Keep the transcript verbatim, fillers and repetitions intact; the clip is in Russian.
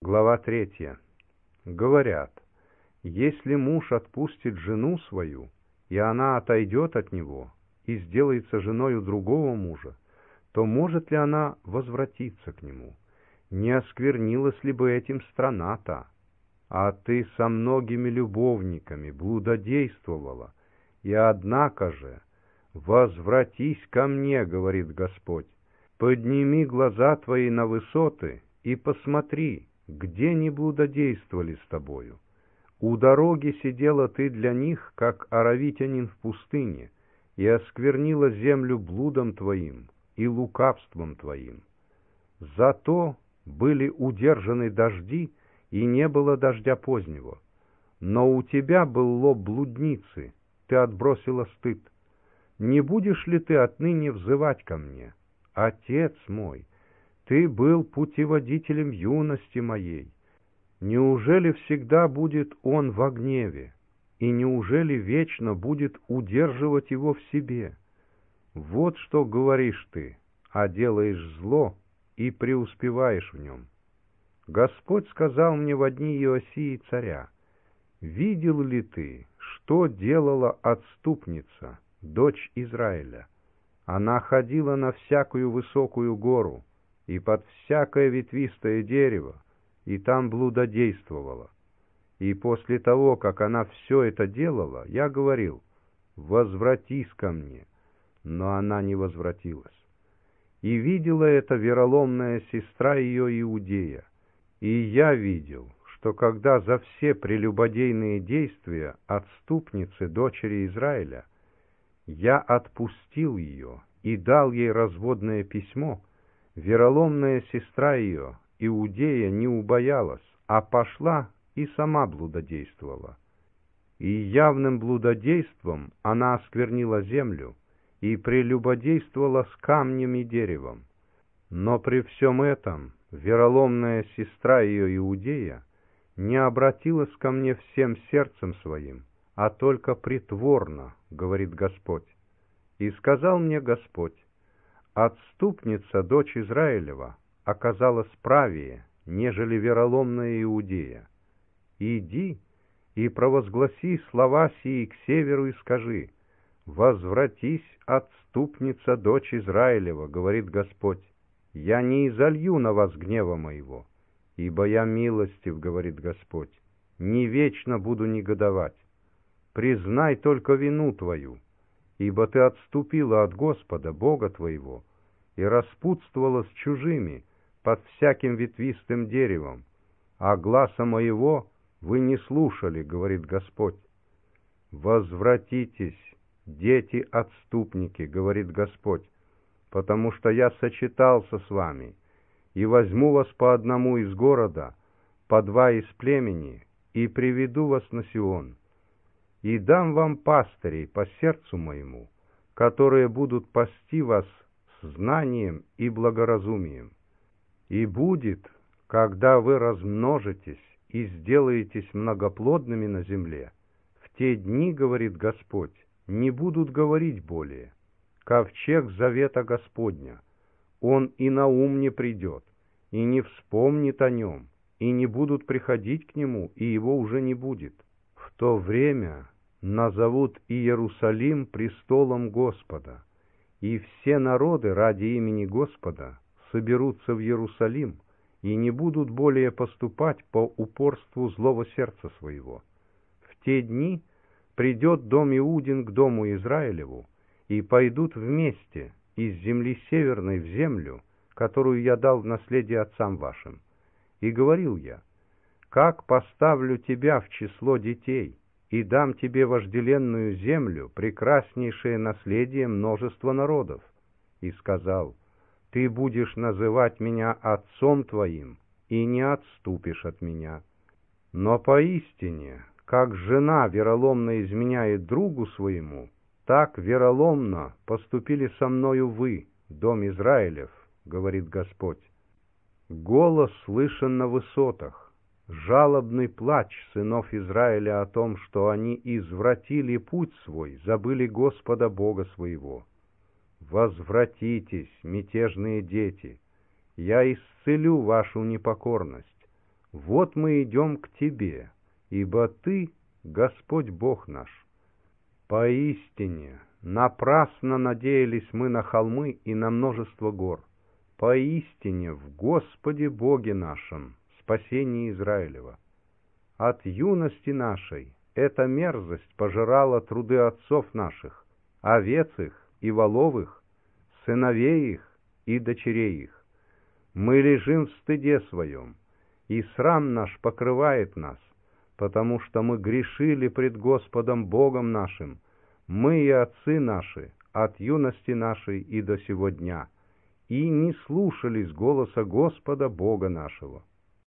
Глава третья. Говорят, если муж отпустит жену свою, и она отойдет от него, и сделается женою другого мужа, то может ли она возвратиться к нему? Не осквернилась ли бы этим страна та? А ты со многими любовниками блудодействовала, и однако же, возвратись ко мне, говорит Господь, подними глаза твои на высоты и посмотри, где не блудодействовали с тобою. У дороги сидела ты для них, как аравитянин в пустыне, и осквернила землю блудом твоим и лукавством твоим. Зато были удержаны дожди, и не было дождя позднего. Но у тебя был лоб блудницы, ты отбросила стыд. Не будешь ли ты отныне взывать ко мне? Отец мой, ты был путеводителем юности моей. Неужели всегда будет он во гневе? И неужели вечно будет удерживать его в себе? Вот что говоришь ты, а делаешь зло и преуспеваешь в нем. Господь сказал мне во дни Иосии царя: «Видел ли ты, что делала отступница, дочь Израиля? Она ходила на всякую высокую гору и под всякое ветвистое дерево, и там блудодействовала. И после того, как она все это делала, я говорил: возвратись ко мне, но она не возвратилась. И видела это вероломная сестра ее Иудея. И я видел, что когда за все прелюбодейные действия отступницы дочери Израиля я отпустил ее и дал ей разводное письмо, вероломная сестра ее, Иудея, не убоялась, а пошла и сама блудодействовала. И явным блудодейством она осквернила землю и прелюбодействовала с камнем и деревом. Но при всем этом вероломная сестра ее Иудея не обратилась ко мне всем сердцем своим, а только притворно, говорит Господь. И сказал мне Господь: отступница, дочь Израилева, оказалась правее, нежели вероломная Иудея. Иди и провозгласи слова сии к северу и скажи: возвратись, отступница, дочь Израилева, говорит Господь. Я не изолью на вас гнева моего, ибо я милостив, говорит Господь, не вечно буду негодовать. Признай только вину твою, ибо ты отступила от Господа, Бога твоего, и распутствовала с чужими под всяким ветвистым деревом, а гласа моего вы не слушали, говорит Господь. Возвратитесь, дети-отступники, говорит Господь, потому что я сочетался с вами, и возьму вас по одному из города, по два из племени, и приведу вас на Сион, и дам вам пастырей по сердцу моему, которые будут пасти вас с знанием и благоразумием. И будет, когда вы размножитесь и сделаетесь многоплодными на земле, в те дни, говорит Господь, не будут говорить более: ковчег завета Господня, он и на ум не придет, и не вспомнит о нем, и не будут приходить к нему, и его уже не будет. В то время назовут Иерусалим престолом Господа, и все народы ради имени Господа соберутся в Иерусалим и не будут более поступать по упорству злого сердца своего. В те дни придет дом Иудин к дому Израилеву, и пойдут вместе из земли северной в землю, которую я дал в наследие отцам вашим. И говорил я: как поставлю тебя в число детей, и дам тебе вожделенную землю, прекраснейшее наследие множества народов. И сказал: ты будешь называть меня отцом твоим, и не отступишь от меня. Но поистине, как жена вероломно изменяет другу своему, так вероломно поступили со мною вы, дом Израилев, говорит Господь. Голос слышен на высотах, жалобный плач сынов Израиля о том, что они извратили путь свой, забыли Господа Бога своего. Возвратитесь, мятежные дети, я исцелю вашу непокорность. Вот мы идем к Тебе, ибо Ты — Господь Бог наш. Поистине, напрасно надеялись мы на холмы и на множество гор. Поистине, в Господе Боге нашем, спасении Израилева. От юности нашей эта мерзость пожирала труды отцов наших, овец их и волов их, сыновей их и дочерей их. Мы лежим в стыде своем, и срам наш покрывает нас, потому что мы грешили пред Господом Богом нашим, мы и отцы наши, от юности нашей и до сего дня, и не слушались голоса Господа Бога нашего.